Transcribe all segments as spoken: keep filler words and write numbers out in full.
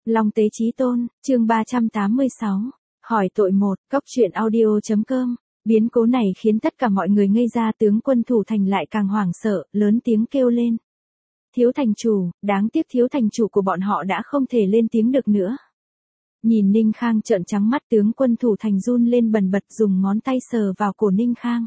Long Tế Chí Tôn, chương ba trăm tám mươi sáu. Hỏi tội một, cốc truyện audio.com. Biến cố này khiến tất cả mọi người ngây ra, tướng quân thủ thành lại càng hoảng sợ, lớn tiếng kêu lên. Thiếu thành chủ, đáng tiếc thiếu thành chủ của bọn họ đã không thể lên tiếng được nữa. Nhìn Ninh Khang trợn trắng mắt, tướng quân thủ thành run lên bần bật, dùng ngón tay sờ vào cổ Ninh Khang.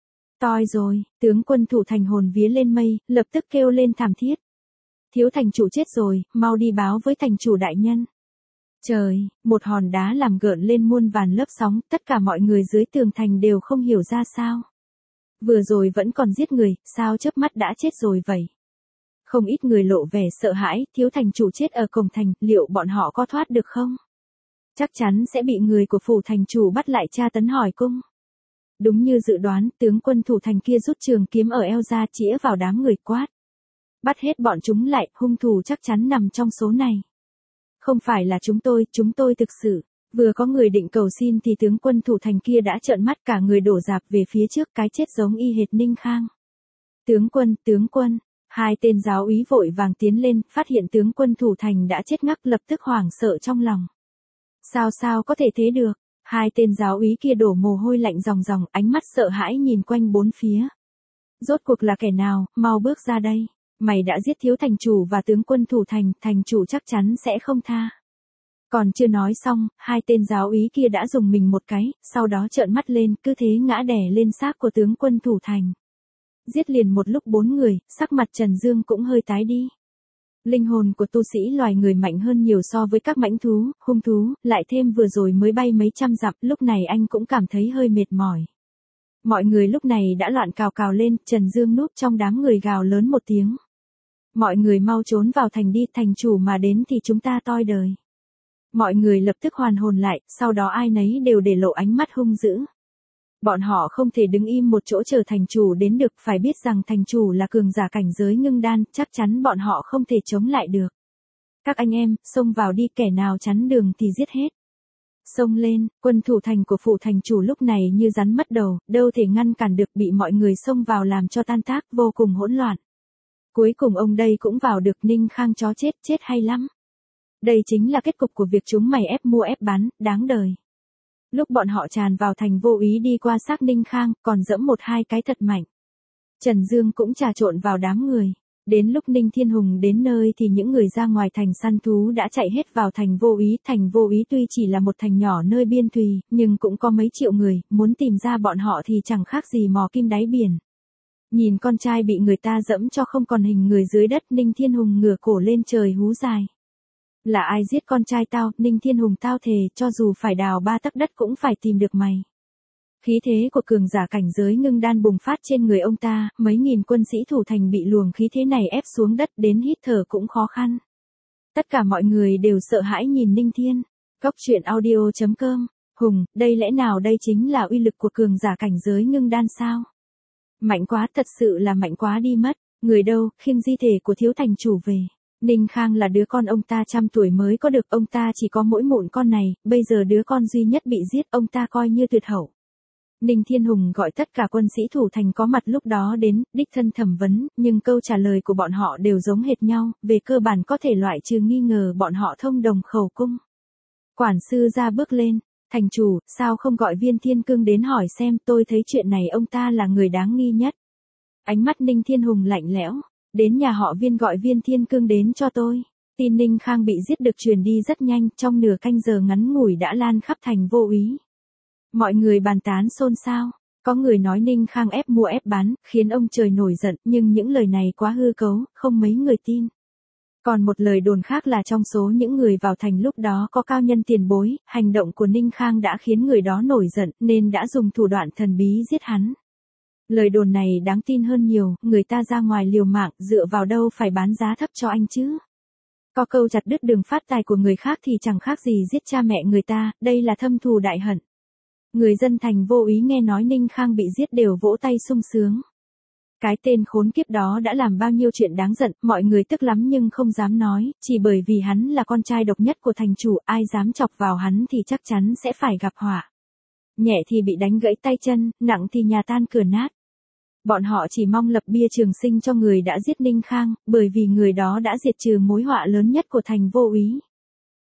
Toi rồi, tướng quân thủ thành hồn vía lên mây, lập tức kêu lên thảm thiết. Thiếu thành chủ chết rồi, mau đi báo với thành chủ đại nhân. Trời, một hòn đá làm gợn lên muôn vàn lớp sóng, tất cả mọi người dưới tường thành đều không hiểu ra sao. Vừa rồi vẫn còn giết người, sao chớp mắt đã chết rồi vậy? Không ít người lộ vẻ sợ hãi, thiếu thành chủ chết ở cổng thành, liệu bọn họ có thoát được không? Chắc chắn sẽ bị người của phủ thành chủ bắt lại tra tấn hỏi cung. Đúng như dự đoán, tướng quân thủ thành kia rút trường kiếm ở eo ra, chĩa vào đám người quát. Bắt hết bọn chúng lại, hung thủ chắc chắn nằm trong số này. Không phải là chúng tôi, chúng tôi thực sự. Vừa có người định cầu xin thì tướng quân thủ thành kia đã trợn mắt, cả người đổ dạp về phía trước, cái chết giống y hệt Ninh Khang. Tướng quân, tướng quân, hai tên giáo úy vội vàng tiến lên, phát hiện tướng quân thủ thành đã chết ngắc, lập tức hoảng sợ trong lòng. Sao sao có thể thế được? Hai tên giáo úy kia đổ mồ hôi lạnh ròng ròng, ánh mắt sợ hãi nhìn quanh bốn phía. Rốt cuộc là kẻ nào, mau bước ra đây. Mày đã giết thiếu thành chủ và tướng quân thủ thành, thành chủ chắc chắn sẽ không tha. Còn chưa nói xong, hai tên giáo úy kia đã dùng mình một cái, sau đó trợn mắt lên, cứ thế ngã đè lên xác của tướng quân thủ thành. Giết liền một lúc bốn người, sắc mặt Trần Dương cũng hơi tái đi. Linh hồn của tu sĩ loài người mạnh hơn nhiều so với các mãnh thú, hung thú, lại thêm vừa rồi mới bay mấy trăm dặm, lúc này anh cũng cảm thấy hơi mệt mỏi. Mọi người lúc này đã loạn cào cào lên, Trần Dương núp trong đám người gào lớn một tiếng. Mọi người mau trốn vào thành đi, thành chủ mà đến thì chúng ta toi đời. Mọi người lập tức hoàn hồn lại, sau đó ai nấy đều để lộ ánh mắt hung dữ. Bọn họ không thể đứng im một chỗ chờ thành chủ đến được, phải biết rằng thành chủ là cường giả cảnh giới ngưng đan, chắc chắn bọn họ không thể chống lại được. Các anh em, xông vào đi, kẻ nào chắn đường thì giết hết. Xông lên, quân thủ thành của phủ thành chủ lúc này như rắn mất đầu, đâu thể ngăn cản được, bị mọi người xông vào làm cho tan tác, vô cùng hỗn loạn. Cuối cùng ông đây cũng vào được, Ninh Khang chó chết, chết hay lắm. Đây chính là kết cục của việc chúng mày ép mua ép bán, đáng đời. Lúc bọn họ tràn vào thành vô ý đi qua xác Ninh Khang, còn dẫm một hai cái thật mạnh. Trần Dương cũng trà trộn vào đám người. Đến lúc Ninh Thiên Hùng đến nơi thì những người ra ngoài thành săn thú đã chạy hết vào thành vô ý. Thành vô ý tuy chỉ là một thành nhỏ nơi biên thùy, nhưng cũng có mấy triệu người, muốn tìm ra bọn họ thì chẳng khác gì mò kim đáy biển. Nhìn con trai bị người ta dẫm cho không còn hình người dưới đất, Ninh Thiên Hùng ngửa cổ lên trời hú dài. Là ai giết con trai tao, Ninh Thiên Hùng, tao thề, cho dù phải đào ba tấc đất cũng phải tìm được mày. Khí thế của cường giả cảnh giới ngưng đan bùng phát trên người ông ta, mấy nghìn quân sĩ thủ thành bị luồng khí thế này ép xuống đất, đến hít thở cũng khó khăn. Tất cả mọi người đều sợ hãi nhìn Ninh Thiên. Cốc truyện audio.com. Hùng, đây lẽ nào đây chính là uy lực của cường giả cảnh giới ngưng đan sao? Mạnh quá, thật sự là mạnh quá đi mất. Người đâu, khiêng di thể của thiếu thành chủ về. Ninh Khang là đứa con ông ta trăm tuổi mới có được, ông ta chỉ có mỗi mụn con này, bây giờ đứa con duy nhất bị giết, ông ta coi như tuyệt hậu. Ninh Thiên Hùng gọi tất cả quân sĩ thủ thành có mặt lúc đó đến, đích thân thẩm vấn, nhưng câu trả lời của bọn họ đều giống hệt nhau, về cơ bản có thể loại trừ nghi ngờ bọn họ thông đồng khẩu cung. Quản sư ra bước lên, thành chủ, sao không gọi Viên Thiên Cương đến hỏi xem, tôi thấy chuyện này ông ta là người đáng nghi nhất. Ánh mắt Ninh Thiên Hùng lạnh lẽo. Đến nhà họ Viên gọi Viên Thiên Cương đến cho tôi. Tin Ninh Khang bị giết được truyền đi rất nhanh, trong nửa canh giờ ngắn ngủi đã lan khắp thành vô ý. Mọi người bàn tán xôn xao, có người nói Ninh Khang ép mua ép bán, khiến ông trời nổi giận, nhưng những lời này quá hư cấu, không mấy người tin. Còn một lời đồn khác là trong số những người vào thành lúc đó có cao nhân tiền bối, hành động của Ninh Khang đã khiến người đó nổi giận, nên đã dùng thủ đoạn thần bí giết hắn. Lời đồn này đáng tin hơn nhiều, người ta ra ngoài liều mạng, dựa vào đâu phải bán giá thấp cho anh chứ. Có câu chặt đứt đường phát tài của người khác thì chẳng khác gì giết cha mẹ người ta, đây là thâm thù đại hận. Người dân thành vô ý nghe nói Ninh Khang bị giết đều vỗ tay sung sướng. Cái tên khốn kiếp đó đã làm bao nhiêu chuyện đáng giận, mọi người tức lắm nhưng không dám nói, chỉ bởi vì hắn là con trai độc nhất của thành chủ, ai dám chọc vào hắn thì chắc chắn sẽ phải gặp họa. Nhẹ thì bị đánh gãy tay chân, nặng thì nhà tan cửa nát. Bọn họ chỉ mong lập bia trường sinh cho người đã giết Ninh Khang, bởi vì người đó đã diệt trừ mối họa lớn nhất của thành vô ý.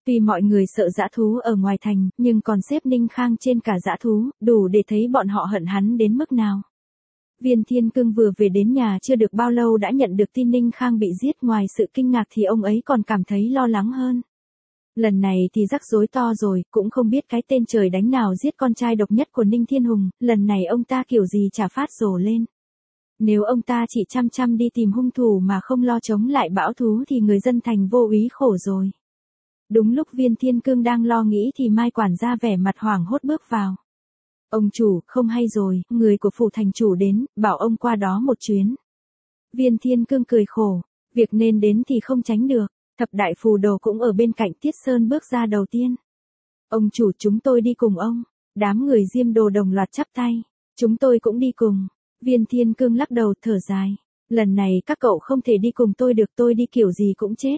Tuy mọi người sợ dã thú ở ngoài thành, nhưng còn xếp Ninh Khang trên cả dã thú, đủ để thấy bọn họ hận hắn đến mức nào. Viên Thiên Cương vừa về đến nhà chưa được bao lâu đã nhận được tin Ninh Khang bị giết, ngoài sự kinh ngạc thì ông ấy còn cảm thấy lo lắng hơn. Lần này thì rắc rối to rồi, cũng không biết cái tên trời đánh nào giết con trai độc nhất của Ninh Thiên Hùng, lần này ông ta kiểu gì chả phát rồ lên. Nếu ông ta chỉ chăm chăm đi tìm hung thủ mà không lo chống lại bão thú thì người dân thành vô úy khổ rồi. Đúng lúc Viên Thiên Cương đang lo nghĩ thì Mai quản gia vẻ mặt hoảng hốt bước vào. Ông chủ, không hay rồi, người của phủ thành chủ đến, bảo ông qua đó một chuyến. Viên Thiên Cương cười khổ, việc nên đến thì không tránh được. Thập đại phù đồ cũng ở bên cạnh Tiết Sơn bước ra đầu tiên. Ông chủ, chúng tôi đi cùng ông. Đám người Diêm Đồ đồng loạt chắp tay. Chúng tôi cũng đi cùng. Viên Thiên Cương lắc đầu thở dài. Lần này các cậu không thể đi cùng tôi được, tôi đi kiểu gì cũng chết.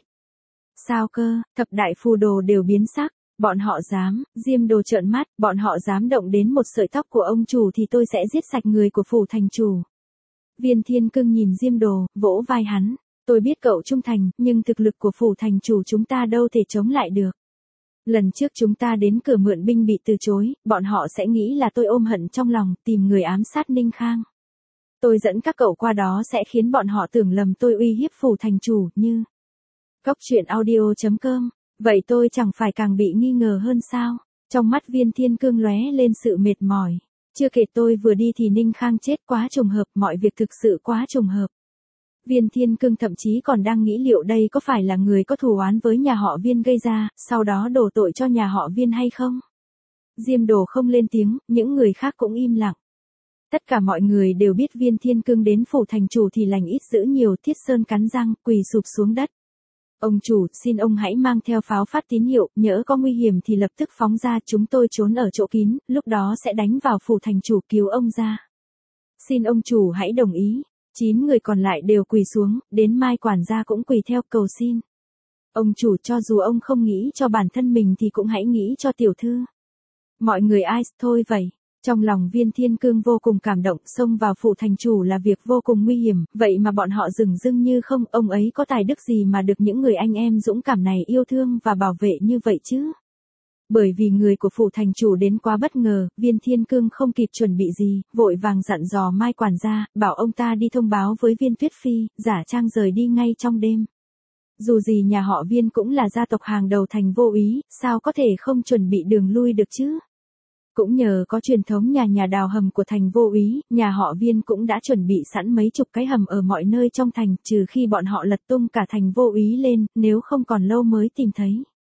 Sao cơ? Thập đại phù đồ đều biến sắc. Bọn họ dám, Diêm Đồ trợn mắt, bọn họ dám động đến một sợi tóc của ông chủ thì tôi sẽ giết sạch người của phủ thành chủ. Viên Thiên Cương nhìn Diêm Đồ, vỗ vai hắn. Tôi biết cậu trung thành, nhưng thực lực của phủ thành chủ chúng ta đâu thể chống lại được. Lần trước chúng ta đến cửa mượn binh bị từ chối, bọn họ sẽ nghĩ là tôi ôm hận trong lòng, tìm người ám sát Ninh Khang. Tôi dẫn các cậu qua đó sẽ khiến bọn họ tưởng lầm tôi uy hiếp phủ thành chủ như... Cốc truyện audio chấm com. Vậy tôi chẳng phải càng bị nghi ngờ hơn sao? Trong mắt Viên Thiên Cương lóe lên sự mệt mỏi. Chưa kể tôi vừa đi thì Ninh Khang chết, quá trùng hợp, mọi việc thực sự quá trùng hợp. Viên Thiên Cương thậm chí còn đang nghĩ liệu đây có phải là người có thù oán với nhà họ Viên gây ra, sau đó đổ tội cho nhà họ Viên hay không? Diêm Đồ không lên tiếng, những người khác cũng im lặng. Tất cả mọi người đều biết Viên Thiên Cương đến phủ thành chủ thì lành ít dữ nhiều. Thiết Sơn cắn răng, quỳ sụp xuống đất. Ông chủ, xin ông hãy mang theo pháo phát tín hiệu, nhỡ có nguy hiểm thì lập tức phóng ra, chúng tôi trốn ở chỗ kín, lúc đó sẽ đánh vào phủ thành chủ cứu ông ra. Xin ông chủ hãy đồng ý. Chín người còn lại đều quỳ xuống, đến Mai quản gia cũng quỳ theo cầu xin. Ông chủ, cho dù ông không nghĩ cho bản thân mình thì cũng hãy nghĩ cho tiểu thư. Mọi người ai thôi vậy. Trong lòng Viên Thiên Cương vô cùng cảm động, xông vào phủ thành chủ là việc vô cùng nguy hiểm, vậy mà bọn họ dửng dưng như không, ông ấy có tài đức gì mà được những người anh em dũng cảm này yêu thương và bảo vệ như vậy chứ? Bởi vì người của phủ thành chủ đến quá bất ngờ, Viên Thiên Cương không kịp chuẩn bị gì, vội vàng dặn dò Mai quản gia, bảo ông ta đi thông báo với Viên Tuyết Phi, giả trang rời đi ngay trong đêm. Dù gì nhà họ Viên cũng là gia tộc hàng đầu thành vô úy, sao có thể không chuẩn bị đường lui được chứ? Cũng nhờ có truyền thống nhà nhà đào hầm của thành vô úy, nhà họ Viên cũng đã chuẩn bị sẵn mấy chục cái hầm ở mọi nơi trong thành, trừ khi bọn họ lật tung cả thành vô úy lên, nếu không còn lâu mới tìm thấy.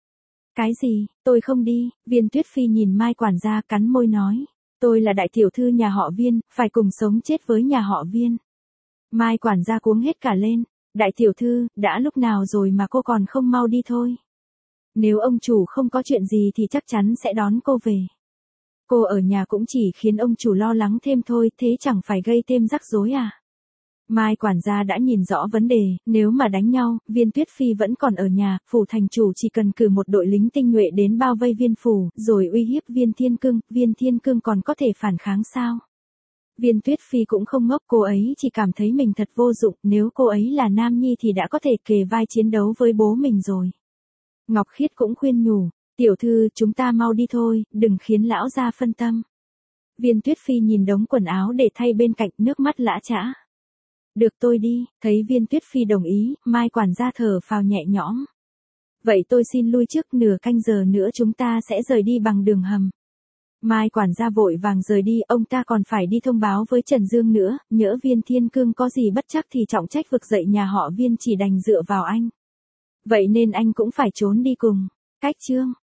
Cái gì, tôi không đi. Viên Tuyết Phi nhìn Mai quản gia cắn môi nói. Tôi là đại tiểu thư nhà họ Viên, phải cùng sống chết với nhà họ Viên. Mai quản gia cuống hết cả lên. Đại tiểu thư, đã lúc nào rồi mà cô còn không mau đi thôi. Nếu ông chủ không có chuyện gì thì chắc chắn sẽ đón cô về. Cô ở nhà cũng chỉ khiến ông chủ lo lắng thêm thôi, thế chẳng phải gây thêm rắc rối à? Mai quản gia đã nhìn rõ vấn đề, nếu mà đánh nhau, Viên Tuyết Phi vẫn còn ở nhà, phủ thành chủ chỉ cần cử một đội lính tinh nhuệ đến bao vây Viên phủ, rồi uy hiếp Viên Thiên Cương, Viên Thiên Cương còn có thể phản kháng sao? Viên Tuyết Phi cũng không ngốc, cô ấy chỉ cảm thấy mình thật vô dụng, nếu cô ấy là nam nhi thì đã có thể kề vai chiến đấu với bố mình rồi. Ngọc Khiết cũng khuyên nhủ, tiểu thư, chúng ta mau đi thôi, đừng khiến lão gia phân tâm. Viên Tuyết Phi nhìn đống quần áo để thay bên cạnh, nước mắt lã chã. Được, tôi đi. Thấy Viên Tuyết Phi đồng ý, Mai quản gia thở phào nhẹ nhõm. Vậy tôi xin lui trước, nửa canh giờ nữa chúng ta sẽ rời đi bằng đường hầm. Mai quản gia vội vàng rời đi, ông ta còn phải đi thông báo với Trần Dương nữa, nhỡ Viên Thiên Cương có gì bất chắc thì trọng trách vực dậy nhà họ Viên chỉ đành dựa vào anh. Vậy nên anh cũng phải trốn đi cùng. Cách chương